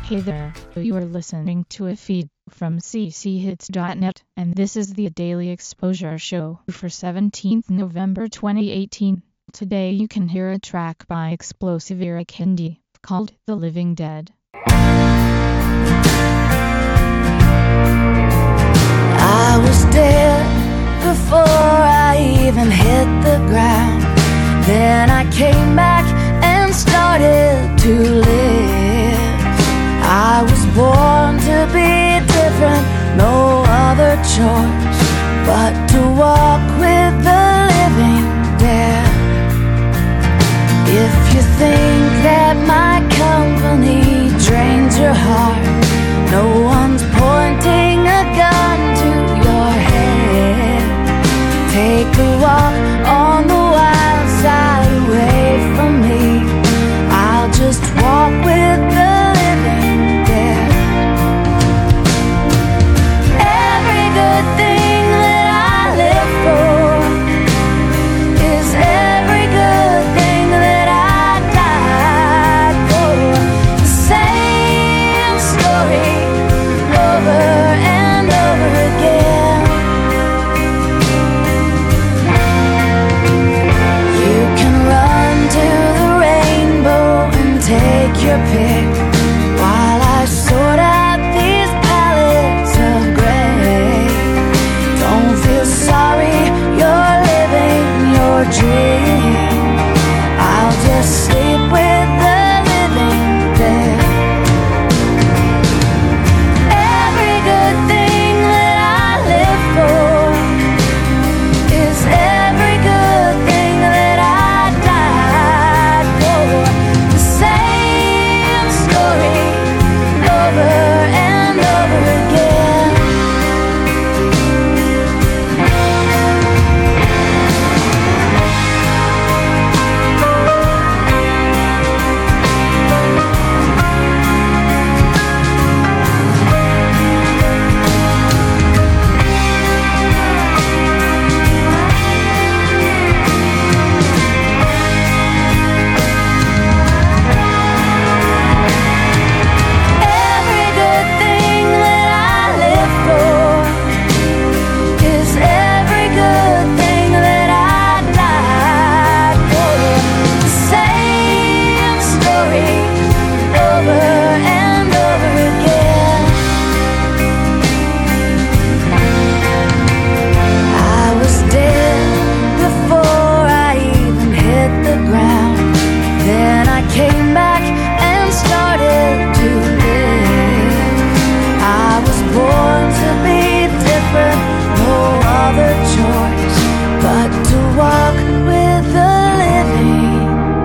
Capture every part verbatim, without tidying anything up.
Hey there, you are listening to a feed from c c hits dot net, and this is the Daily Exposure Show for seventeenth November twenty eighteen. Today you can hear a track by Explosive Era Candy, called The Living Dead. I was dead before I even hit the ground. Then I came back and started to live. I was born to be different, no other choice but to walk with the living dead. If you think that my company drains your heart, no one's pointing a gun to your head. Take a walk on the wild side away from me. I'll just walk with the living dead. Every good thing that I live for is every good thing that I died for. The same story over and over again. You can run to the rainbow and take your pick while I sort out these palettes of gray. Don't feel sorry, you're living your dream. I'll just sleep with the living dead. Every good thing that I live for is every good thing that I died for. The same story over and over again. Every good thing that I live for is every good thing that I died for. The same story over and over again. I was dead before I even hit the ground. Then I came back and started to live. I was born to be different, no other choice but to walk with the living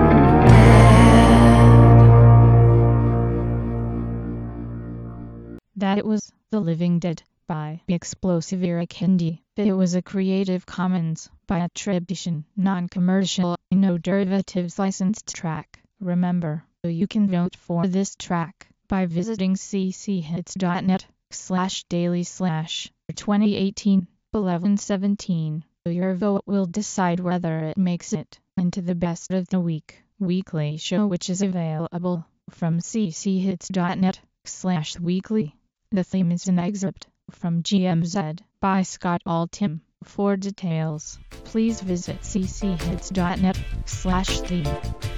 dead. That was The Living Dead by Explosive Era Candy. It was a Creative Commons by attribution, non-commercial, no derivatives licensed track. Remember, you can vote for this track by visiting c c hits dot net slash daily slash twenty eighteen eleven seventeen. Your vote will decide whether it makes it into the best of the week weekly show, which is available from c c hits dot net slash weekly. The theme is an excerpt from G M Z by Scott Altham. For details, please visit c c hits dot net slash theme.